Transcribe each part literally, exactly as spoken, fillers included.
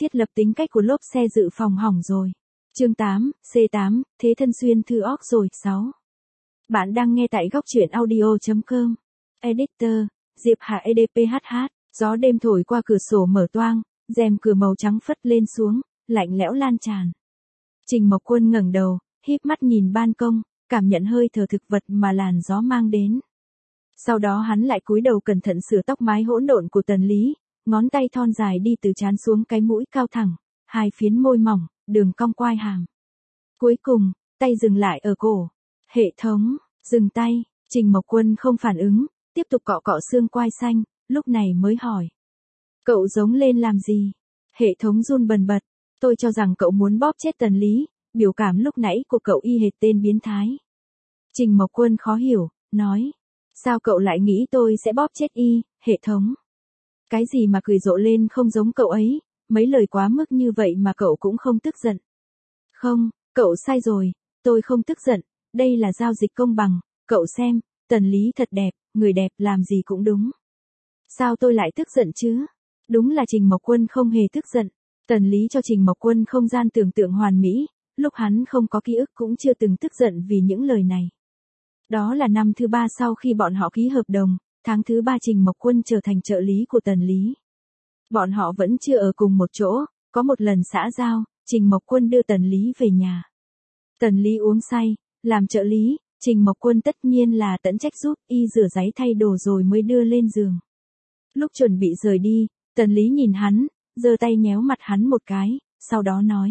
Thiết lập tính cách của lốp xe dự phòng hỏng rồi. Chương tám, C tám, Thế thân xuyên thư óc rồi. sáu. Bạn đang nghe tại góc truyện audio chấm com. Editor, Diệp Hà e đê pê hát hát, gió đêm thổi qua cửa sổ mở toang, rèm cửa màu trắng phất lên xuống, lạnh lẽo lan tràn. Trình Mộc Quân ngẩng đầu, híp mắt nhìn ban công, cảm nhận hơi thở thực vật mà làn gió mang đến. Sau đó hắn lại cúi đầu cẩn thận sửa tóc mái hỗn độn của Tần Lý, ngón tay thon dài đi từ trán xuống cái mũi cao thẳng, hai phiến môi mỏng, đường cong quai hàm. Cuối cùng, tay dừng lại ở cổ. Hệ thống, dừng tay, Trình Mộc Quân không phản ứng, tiếp tục cọ cọ xương quai xanh, lúc này mới hỏi. Cậu giống lên làm gì? Hệ thống run bần bật, tôi cho rằng cậu muốn bóp chết Tần Lý, biểu cảm lúc nãy của cậu y hệt tên biến thái. Trình Mộc Quân khó hiểu, nói. Sao cậu lại nghĩ tôi sẽ bóp chết y, hệ thống? Cái gì mà cười rộ lên không giống cậu ấy, mấy lời quá mức như vậy mà cậu cũng không tức giận. Không, cậu sai rồi, tôi không tức giận, đây là giao dịch công bằng, cậu xem, Tần Lý thật đẹp, người đẹp làm gì cũng đúng. Sao tôi lại tức giận chứ? Đúng là Trình Mộc Quân không hề tức giận, Tần Lý cho Trình Mộc Quân không gian tưởng tượng hoàn mỹ, lúc hắn không có ký ức cũng chưa từng tức giận vì những lời này. Đó là năm thứ ba sau khi bọn họ ký hợp đồng, tháng thứ ba Trình Mộc Quân trở thành trợ lý của Tần Lý. Bọn họ vẫn chưa ở cùng một chỗ, có một lần xã giao, Trình Mộc Quân đưa Tần Lý về nhà. Tần Lý uống say, làm trợ lý, Trình Mộc Quân tất nhiên là tận trách giúp y rửa ráy thay đồ rồi mới đưa lên giường. Lúc chuẩn bị rời đi, Tần Lý nhìn hắn, giơ tay nhéo mặt hắn một cái, sau đó nói.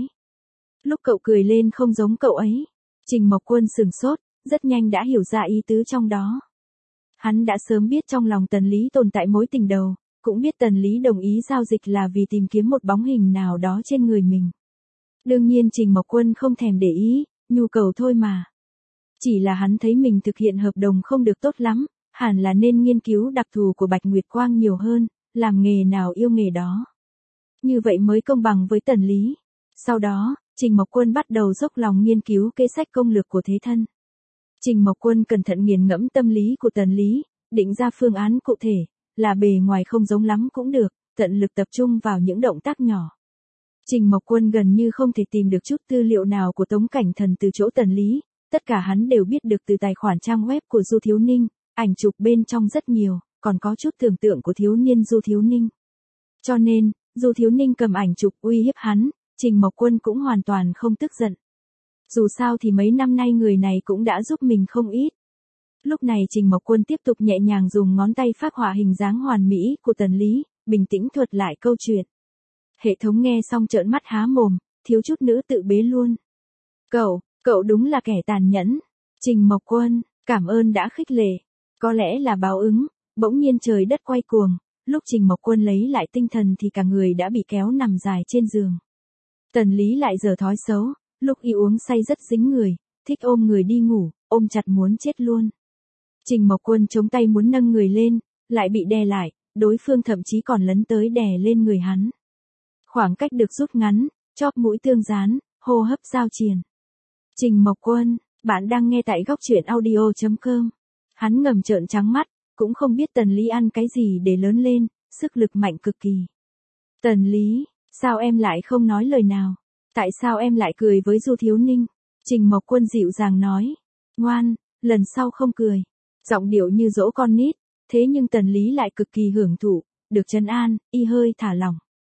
Lúc cậu cười lên không giống cậu ấy. Trình Mộc Quân sửng sốt, rất nhanh đã hiểu ra ý tứ trong đó. Hắn đã sớm biết trong lòng Tần Lý tồn tại mối tình đầu, cũng biết Tần Lý đồng ý giao dịch là vì tìm kiếm một bóng hình nào đó trên người mình. Đương nhiên Trình Mộc Quân không thèm để ý, nhu cầu thôi mà. Chỉ là hắn thấy mình thực hiện hợp đồng không được tốt lắm, hẳn là nên nghiên cứu đặc thù của Bạch Nguyệt Quang nhiều hơn, làm nghề nào yêu nghề đó. Như vậy mới công bằng với Tần Lý. Sau đó, Trình Mộc Quân bắt đầu dốc lòng nghiên cứu kế sách công lược của thế thân. Trình Mộc Quân cẩn thận nghiền ngẫm tâm lý của Tần Lý, định ra phương án cụ thể, là bề ngoài không giống lắm cũng được, tận lực tập trung vào những động tác nhỏ. Trình Mộc Quân gần như không thể tìm được chút tư liệu nào của Tống Cảnh Thần từ chỗ Tần Lý, tất cả hắn đều biết được từ tài khoản trang web của Du Thiếu Ninh, ảnh chụp bên trong rất nhiều, còn có chút tưởng tượng của thiếu niên Du Thiếu Ninh. Cho nên, Du Thiếu Ninh cầm ảnh chụp uy hiếp hắn, Trình Mộc Quân cũng hoàn toàn không tức giận. Dù sao thì mấy năm nay người này cũng đã giúp mình không ít. Lúc này Trình Mộc Quân tiếp tục nhẹ nhàng dùng ngón tay phác họa hình dáng hoàn mỹ của Tần Lý, bình tĩnh thuật lại câu chuyện. Hệ thống nghe xong trợn mắt há mồm, thiếu chút nữa tự bế luôn. Cậu, cậu đúng là kẻ tàn nhẫn. Trình Mộc Quân, cảm ơn đã khích lệ. Có lẽ là báo ứng, bỗng nhiên trời đất quay cuồng, lúc Trình Mộc Quân lấy lại tinh thần thì cả người đã bị kéo nằm dài trên giường. Tần Lý lại giở thói xấu, lúc y uống say rất dính người, thích ôm người đi ngủ, ôm chặt muốn chết luôn. Trình Mộc Quân chống tay muốn nâng người lên, lại bị đè lại, đối phương thậm chí còn lấn tới đè lên người hắn. Khoảng cách được rút ngắn, chóp mũi tương dán, hô hấp giao triền. Trình Mộc Quân, bạn đang nghe tại góc truyện audio chấm com. Hắn ngầm trợn trắng mắt, cũng không biết Tần Lý ăn cái gì để lớn lên, sức lực mạnh cực kỳ. Tần Lý, sao em lại không nói lời nào? Tại sao em lại cười với Du Thiếu Ninh? Trình Mộc Quân dịu dàng nói. Ngoan, lần sau không cười. Giọng điệu như dỗ con nít, thế nhưng Tần Lý lại cực kỳ hưởng thụ, được trấn an, y hơi thả lỏng.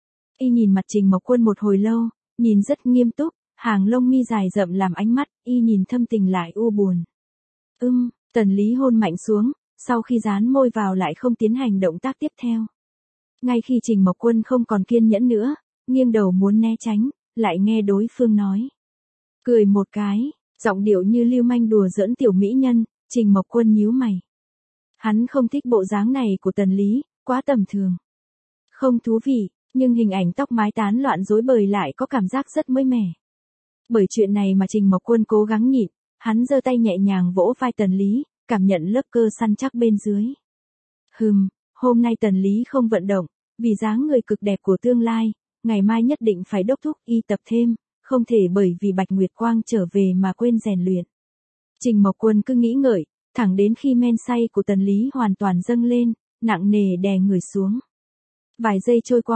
Y nhìn mặt Trình Mộc Quân một hồi lâu, nhìn rất nghiêm túc, hàng lông mi dài rậm làm ánh mắt, y nhìn thâm tình lại u buồn. Ưm, Tần Lý hôn mạnh xuống, sau khi dán môi vào lại không tiến hành động tác tiếp theo. Ngay khi Trình Mộc Quân không còn kiên nhẫn nữa, nghiêng đầu muốn né tránh, lại nghe đối phương nói. Cười một cái, giọng điệu như lưu manh đùa giỡn tiểu mỹ nhân, Trình Mộc Quân nhíu mày. Hắn không thích bộ dáng này của Tần Lý, quá tầm thường. Không thú vị, nhưng hình ảnh tóc mái tán loạn rối bời lại có cảm giác rất mới mẻ. Bởi chuyện này mà Trình Mộc Quân cố gắng nhịn, hắn giơ tay nhẹ nhàng vỗ vai Tần Lý, cảm nhận lớp cơ săn chắc bên dưới. Hừm, hôm nay Tần Lý không vận động, vì dáng người cực đẹp của tương lai, ngày mai nhất định phải đốc thúc y tập thêm, không thể bởi vì Bạch Nguyệt Quang trở về mà quên rèn luyện. Trình Mộc Quân cứ nghĩ ngợi, thẳng đến khi men say của Tần Lý hoàn toàn dâng lên, nặng nề đè người xuống. Vài giây trôi qua,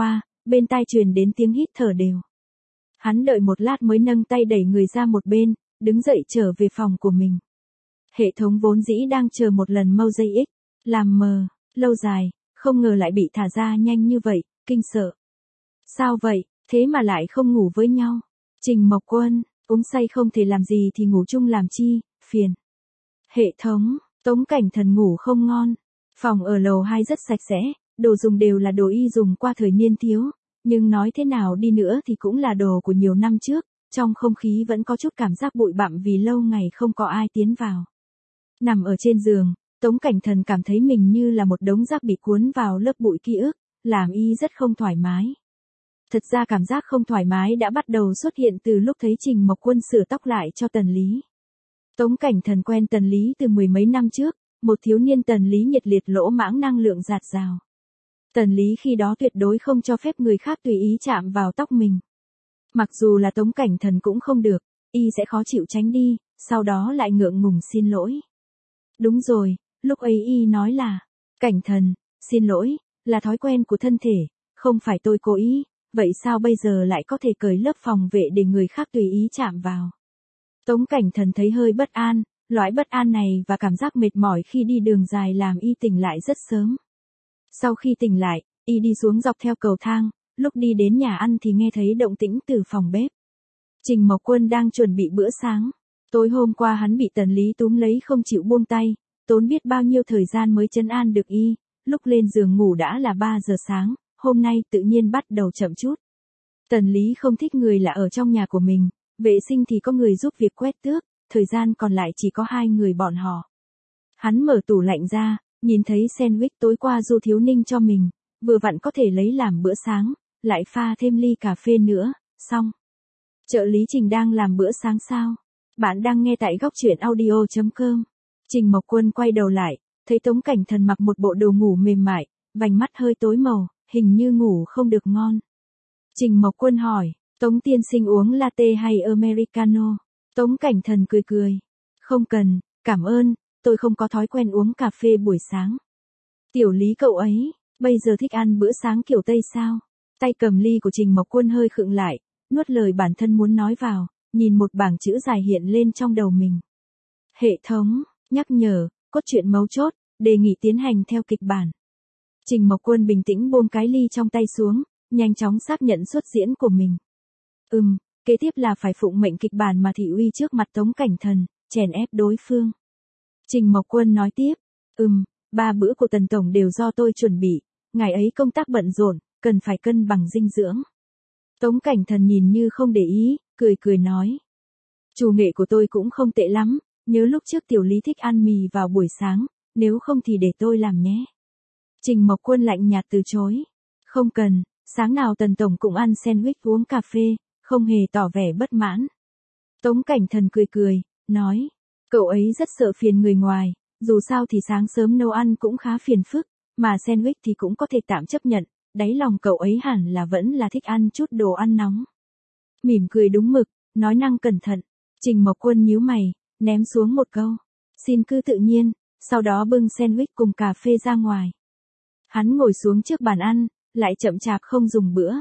bên tai truyền đến tiếng hít thở đều. Hắn đợi một lát mới nâng tay đẩy người ra một bên, đứng dậy trở về phòng của mình. Hệ thống vốn dĩ đang chờ một lần Mosaic, làm mờ, lâu dài, không ngờ lại bị thả ra nhanh như vậy, kinh sợ. Sao vậy, thế mà lại không ngủ với nhau? Trình Mộc Quân, uống say không thể làm gì thì ngủ chung làm chi, phiền. Hệ thống, Tống Cảnh Thần ngủ không ngon. Phòng ở lầu hai rất sạch sẽ, đồ dùng đều là đồ y dùng qua thời niên thiếu, nhưng nói thế nào đi nữa thì cũng là đồ của nhiều năm trước, trong không khí vẫn có chút cảm giác bụi bặm vì lâu ngày không có ai tiến vào. Nằm ở trên giường, Tống Cảnh Thần cảm thấy mình như là một đống rác bị cuốn vào lớp bụi ký ức, làm y rất không thoải mái. Thật ra cảm giác không thoải mái đã bắt đầu xuất hiện từ lúc thấy Trình Mộc Quân sửa tóc lại cho Tần Lý. Tống Cảnh Thần quen Tần Lý từ mười mấy năm trước, một thiếu niên Tần Lý nhiệt liệt lỗ mãng năng lượng dạt dào. Tần Lý khi đó tuyệt đối không cho phép người khác tùy ý chạm vào tóc mình. Mặc dù là Tống Cảnh Thần cũng không được, y sẽ khó chịu tránh đi, sau đó lại ngượng ngùng xin lỗi. Đúng rồi, lúc ấy y nói là, Cảnh Thần, xin lỗi, là thói quen của thân thể, không phải tôi cố ý, vậy sao bây giờ lại có thể cởi lớp phòng vệ để người khác tùy ý chạm vào? Tống Cảnh Thần thấy hơi bất an, loại bất an này và cảm giác mệt mỏi khi đi đường dài làm y tỉnh lại rất sớm. Sau khi tỉnh lại, y đi xuống dọc theo cầu thang, lúc đi đến nhà ăn thì nghe thấy động tĩnh từ phòng bếp. Trình Mộc Quân đang chuẩn bị bữa sáng. Tối hôm qua hắn bị Tần Lý túm lấy không chịu buông tay, tốn biết bao nhiêu thời gian mới trấn an được y, lúc lên giường ngủ đã là ba giờ sáng, hôm nay tự nhiên bắt đầu chậm chút. Tần Lý không thích người là ở trong nhà của mình, vệ sinh thì có người giúp việc quét tước, thời gian còn lại chỉ có hai người bọn họ. Hắn mở tủ lạnh ra, nhìn thấy sandwich tối qua Du Thiếu Ninh cho mình, vừa vặn có thể lấy làm bữa sáng, lại pha thêm ly cà phê nữa, xong. Trợ lý Trình đang làm bữa sáng sao? Bạn đang nghe tại góc truyện audio chấm com. Trình Mộc Quân quay đầu lại, thấy Tống Cảnh Thần mặc một bộ đồ ngủ mềm mại, vành mắt hơi tối màu, hình như ngủ không được ngon. Trình Mộc Quân hỏi, Tống tiên sinh uống latte hay americano? Tống Cảnh Thần cười cười. Không cần, cảm ơn, tôi không có thói quen uống cà phê buổi sáng. Tiểu Lý cậu ấy, bây giờ thích ăn bữa sáng kiểu Tây sao? Tay cầm ly của Trình Mộc Quân hơi khựng lại, nuốt lời bản thân muốn nói vào, nhìn một bảng chữ dài hiện lên trong đầu mình. Hệ thống, nhắc nhở, cốt truyện mấu chốt, đề nghị tiến hành theo kịch bản. Trình Mộc Quân bình tĩnh buông cái ly trong tay xuống, nhanh chóng xác nhận xuất diễn của mình. Ừm, kế tiếp là phải phụng mệnh kịch bản mà thị uy trước mặt Tống Cảnh Thần, chèn ép đối phương. Trình Mộc Quân nói tiếp, ừm, ba bữa của Tần Tổng đều do tôi chuẩn bị, ngày ấy công tác bận rộn, cần phải cân bằng dinh dưỡng. Tống Cảnh Thần nhìn như không để ý, cười cười nói. Chủ nghệ của tôi cũng không tệ lắm, nhớ lúc trước Tiểu Lý thích ăn mì vào buổi sáng, nếu không thì để tôi làm nhé. Trình Mộc Quân lạnh nhạt từ chối. Không cần, sáng nào Tần Tổng cũng ăn sandwich uống cà phê, không hề tỏ vẻ bất mãn. Tống Cảnh Thần cười cười, nói. Cậu ấy rất sợ phiền người ngoài, dù sao thì sáng sớm nấu ăn cũng khá phiền phức, mà sandwich thì cũng có thể tạm chấp nhận, đáy lòng cậu ấy hẳn là vẫn là thích ăn chút đồ ăn nóng. Mỉm cười đúng mực, nói năng cẩn thận, Trình Mộc Quân nhíu mày, ném xuống một câu. Xin cứ tự nhiên, sau đó bưng sandwich cùng cà phê ra ngoài. Hắn ngồi xuống trước bàn ăn, lại chậm chạp không dùng bữa.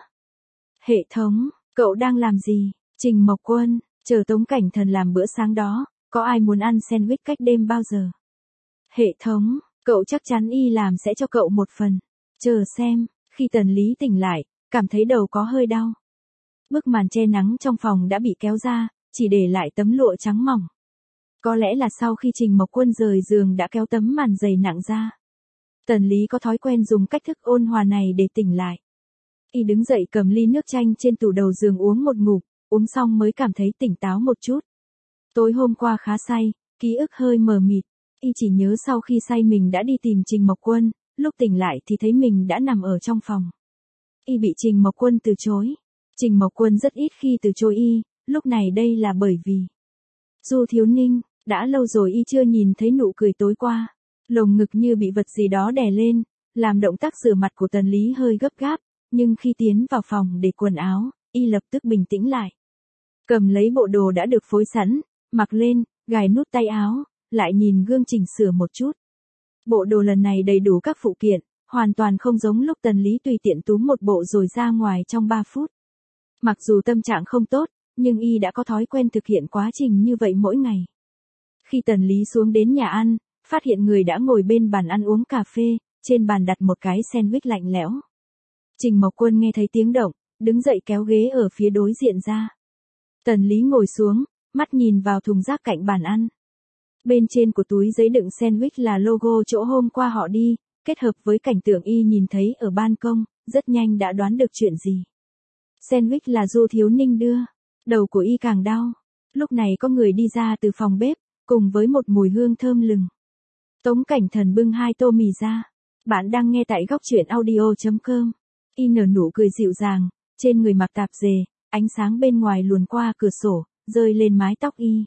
Hệ thống, cậu đang làm gì? Trình Mộc Quân, chờ Tống Cảnh Thần làm bữa sáng đó, có ai muốn ăn sandwich cách đêm bao giờ? Hệ thống, cậu chắc chắn y làm sẽ cho cậu một phần. Chờ xem, khi Tần Lý tỉnh lại, cảm thấy đầu có hơi đau. Bức màn che nắng trong phòng đã bị kéo ra, chỉ để lại tấm lụa trắng mỏng. Có lẽ là sau khi Trình Mộc Quân rời giường đã kéo tấm màn dày nặng ra. Tần Lý có thói quen dùng cách thức ôn hòa này để tỉnh lại. Y đứng dậy cầm ly nước chanh trên tủ đầu giường uống một ngụm, uống xong mới cảm thấy tỉnh táo một chút. Tối hôm qua khá say, ký ức hơi mờ mịt, y chỉ nhớ sau khi say mình đã đi tìm Trình Mộc Quân, lúc tỉnh lại thì thấy mình đã nằm ở trong phòng. Y bị Trình Mộc Quân từ chối. Trình Mộc Quân rất ít khi từ chối y, lúc này đây là bởi vì Du Thiếu Ninh, đã lâu rồi y chưa nhìn thấy nụ cười tối qua. Lồng ngực như bị vật gì đó đè lên, làm động tác rửa mặt của Tần Lý hơi gấp gáp, nhưng khi tiến vào phòng để quần áo, y lập tức bình tĩnh lại. Cầm lấy bộ đồ đã được phối sẵn, mặc lên, gài nút tay áo, lại nhìn gương chỉnh sửa một chút. Bộ đồ lần này đầy đủ các phụ kiện, hoàn toàn không giống lúc Tần Lý tùy tiện túm một bộ rồi ra ngoài trong ba phút. Mặc dù tâm trạng không tốt, nhưng y đã có thói quen thực hiện quá trình như vậy mỗi ngày. Khi Tần Lý xuống đến nhà ăn, phát hiện người đã ngồi bên bàn ăn uống cà phê, trên bàn đặt một cái sandwich lạnh lẽo. Trình Mộc Quân nghe thấy tiếng động, đứng dậy kéo ghế ở phía đối diện ra. Tần Lý ngồi xuống, mắt nhìn vào thùng rác cạnh bàn ăn. Bên trên của túi giấy đựng sandwich là logo chỗ hôm qua họ đi, kết hợp với cảnh tượng y nhìn thấy ở ban công, rất nhanh đã đoán được chuyện gì. Sandwich là Du Thiếu Ninh đưa, đầu của y càng đau. Lúc này có người đi ra từ phòng bếp, cùng với một mùi hương thơm lừng. Tống Cảnh Thần bưng hai tô mì ra. Bạn đang nghe tại góc truyện audio chấm com. Y nở nụ cười dịu dàng, trên người mặc tạp dề, ánh sáng bên ngoài luồn qua cửa sổ, rơi lên mái tóc y.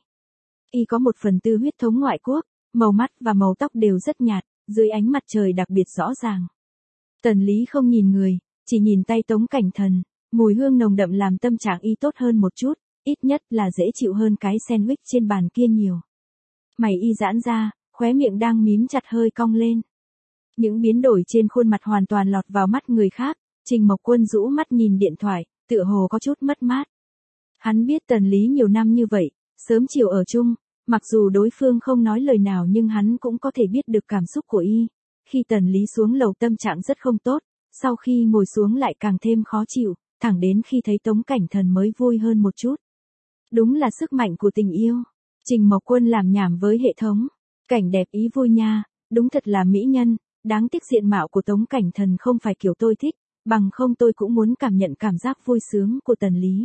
Y có một phần tư huyết thống ngoại quốc, màu mắt và màu tóc đều rất nhạt, dưới ánh mặt trời đặc biệt rõ ràng. Tần Lý không nhìn người, chỉ nhìn tay Tống Cảnh Thần, mùi hương nồng đậm làm tâm trạng y tốt hơn một chút, ít nhất là dễ chịu hơn cái sandwich trên bàn kia nhiều. Mày y giãn ra, khóe miệng đang mím chặt hơi cong lên. Những biến đổi trên khuôn mặt hoàn toàn lọt vào mắt người khác, Trình Mộc Quân rũ mắt nhìn điện thoại, tựa hồ có chút mất mát. Hắn biết Tần Lý nhiều năm như vậy, sớm chiều ở chung, mặc dù đối phương không nói lời nào nhưng hắn cũng có thể biết được cảm xúc của y. Khi Tần Lý xuống lầu tâm trạng rất không tốt, sau khi ngồi xuống lại càng thêm khó chịu, thẳng đến khi thấy Tống Cảnh Thần mới vui hơn một chút. Đúng là sức mạnh của tình yêu. Trình Mộc Quân làm nhảm với hệ thống. Cảnh đẹp ý vui nha, đúng thật là mỹ nhân, đáng tiếc diện mạo của Tống Cảnh Thần không phải kiểu tôi thích, bằng không tôi cũng muốn cảm nhận cảm giác vui sướng của Tần Lý.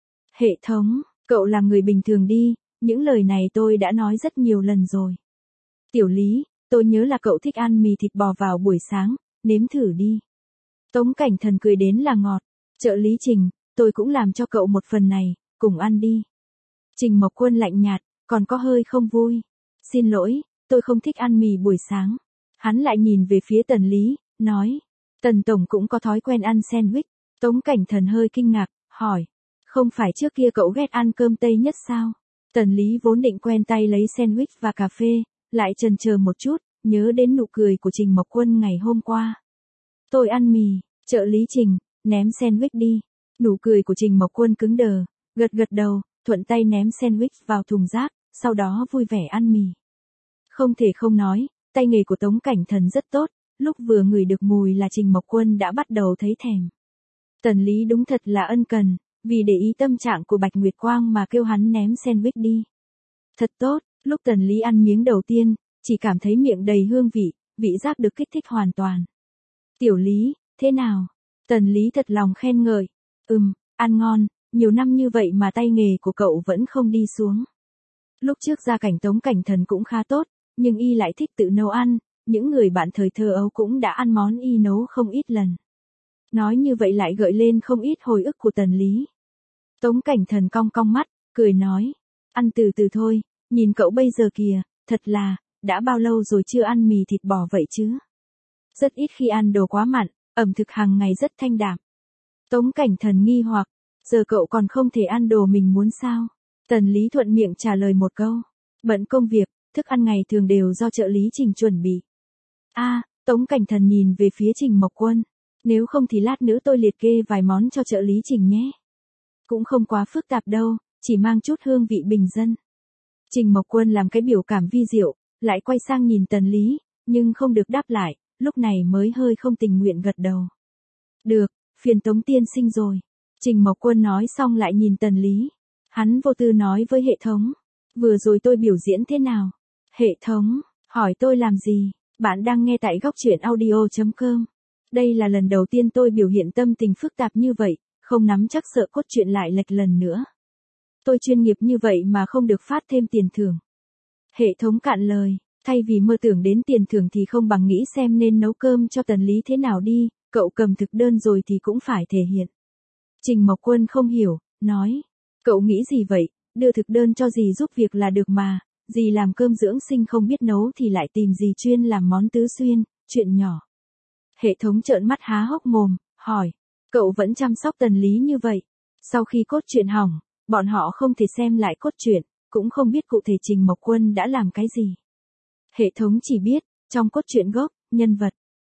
Hệ thống, cậu làm người bình thường đi, những lời này tôi đã nói rất nhiều lần rồi. Tiểu Lý, tôi nhớ là cậu thích ăn mì thịt bò vào buổi sáng, nếm thử đi. Tống Cảnh Thần cười đến là ngọt. Trợ lý Trình, tôi cũng làm cho cậu một phần này, cùng ăn đi. Trình Mộc Quân lạnh nhạt, còn có hơi không vui. Xin lỗi, tôi không thích ăn mì buổi sáng. Hắn lại nhìn về phía Tần Lý, nói. Tần Tổng cũng có thói quen ăn sandwich. Tống Cảnh Thần hơi kinh ngạc, hỏi. Không phải trước kia cậu ghét ăn cơm Tây nhất sao? Tần Lý vốn định quen tay lấy sandwich và cà phê, lại chần chờ một chút, nhớ đến nụ cười của Trình Mộc Quân ngày hôm qua. Tôi ăn mì, trợ lý Trình, ném sandwich đi. Nụ cười của Trình Mộc Quân cứng đờ, gật gật đầu, thuận tay ném sandwich vào thùng rác, sau đó vui vẻ ăn mì. Không thể không nói, tay nghề của Tống Cảnh Thần rất tốt, lúc vừa ngửi được mùi là Trình Mộc Quân đã bắt đầu thấy thèm. Tần Lý đúng thật là ân cần, vì để ý tâm trạng của Bạch Nguyệt Quang mà kêu hắn ném sandwich đi. Thật tốt, lúc Tần Lý ăn miếng đầu tiên, chỉ cảm thấy miệng đầy hương vị, vị giác được kích thích hoàn toàn. Tiểu Lý, thế nào? Tần Lý thật lòng khen ngợi. Ừm, ăn ngon, nhiều năm như vậy mà tay nghề của cậu vẫn không đi xuống. Lúc trước gia cảnh Tống Cảnh Thần cũng khá tốt, nhưng y lại thích tự nấu ăn, những người bạn thời thơ ấu cũng đã ăn món y nấu không ít lần. Nói như vậy lại gợi lên không ít hồi ức của Tần Lý. Tống Cảnh Thần cong cong mắt, cười nói. Ăn từ từ thôi, nhìn cậu bây giờ kìa, thật là, đã bao lâu rồi chưa ăn mì thịt bò vậy chứ? Rất ít khi ăn đồ quá mặn, ẩm thực hàng ngày rất thanh đạm. Tống Cảnh Thần nghi hoặc, giờ cậu còn không thể ăn đồ mình muốn sao? Tần Lý thuận miệng trả lời một câu. Bận công việc, thức ăn ngày thường đều do trợ lý Trình chuẩn bị. A, à, Tống Cảnh Thần nhìn về phía Trình Mộc Quân. Nếu không thì lát nữa tôi liệt kê vài món cho trợ lý Trình nhé. Cũng không quá phức tạp đâu, chỉ mang chút hương vị bình dân. Trình Mộc Quân làm cái biểu cảm vi diệu, lại quay sang nhìn Tần Lý, nhưng không được đáp lại, lúc này mới hơi không tình nguyện gật đầu. Được, phiền Tống tiên sinh rồi. Trình Mộc Quân nói xong lại nhìn Tần Lý. Hắn vô tư nói với hệ thống. Vừa rồi tôi biểu diễn thế nào? Hệ thống, hỏi tôi làm gì? Bạn đang nghe tại góc truyện audio chấm com. Đây là lần đầu tiên tôi biểu hiện tâm tình phức tạp như vậy, không nắm chắc sợ cốt truyện lại lệch lần nữa. Tôi chuyên nghiệp như vậy mà không được phát thêm tiền thưởng. Hệ thống cạn lời, thay vì mơ tưởng đến tiền thưởng thì không bằng nghĩ xem nên nấu cơm cho Tần Lý thế nào đi, cậu cầm thực đơn rồi thì cũng phải thể hiện. Trình Mộc Quân không hiểu, nói, cậu nghĩ gì vậy, đưa thực đơn cho dì giúp việc là được mà, dì làm cơm dưỡng sinh không biết nấu thì lại tìm dì chuyên làm món tứ xuyên, chuyện nhỏ. Hệ thống trợn mắt há hốc mồm, hỏi, cậu vẫn chăm sóc Tần Lý như vậy. Sau khi cốt truyện hỏng, bọn họ không thể xem lại cốt truyện, cũng không biết cụ thể Trình Mộc Quân đã làm cái gì. Hệ thống chỉ biết, trong cốt truyện gốc, nhân vật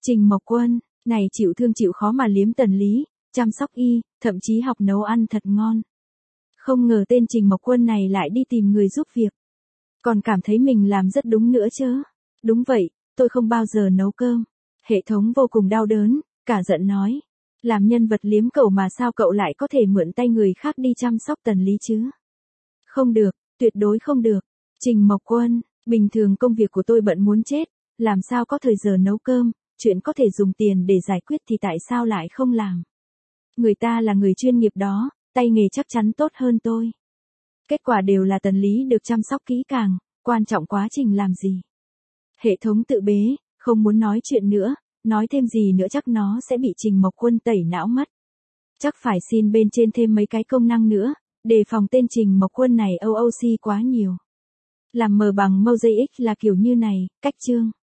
Trình Mộc Quân, này chịu thương chịu khó mà liếm Tần Lý, chăm sóc y, thậm chí học nấu ăn thật ngon. Không ngờ tên Trình Mộc Quân này lại đi tìm người giúp việc. Còn cảm thấy mình làm rất đúng nữa chứ. Đúng vậy, tôi không bao giờ nấu cơm. Hệ thống vô cùng đau đớn, cả giận nói. Làm nhân vật liếm cậu mà sao cậu lại có thể mượn tay người khác đi chăm sóc Tần Lý chứ? Không được, tuyệt đối không được. Trình Mộc Quân, bình thường công việc của tôi bận muốn chết, làm sao có thời giờ nấu cơm, chuyện có thể dùng tiền để giải quyết thì tại sao lại không làm? Người ta là người chuyên nghiệp đó, tay nghề chắc chắn tốt hơn tôi. Kết quả đều là Tần Lý được chăm sóc kỹ càng, quan trọng quá trình làm gì. Hệ thống tự bế, không muốn nói chuyện nữa, nói thêm gì nữa chắc nó sẽ bị Trình Mộc Quân tẩy não mất. Chắc phải xin bên trên thêm mấy cái công năng nữa, đề phòng tên Trình Mộc Quân này ô ô xê quá nhiều. Làm mờ bằng Mosaic là kiểu như này, cách chương.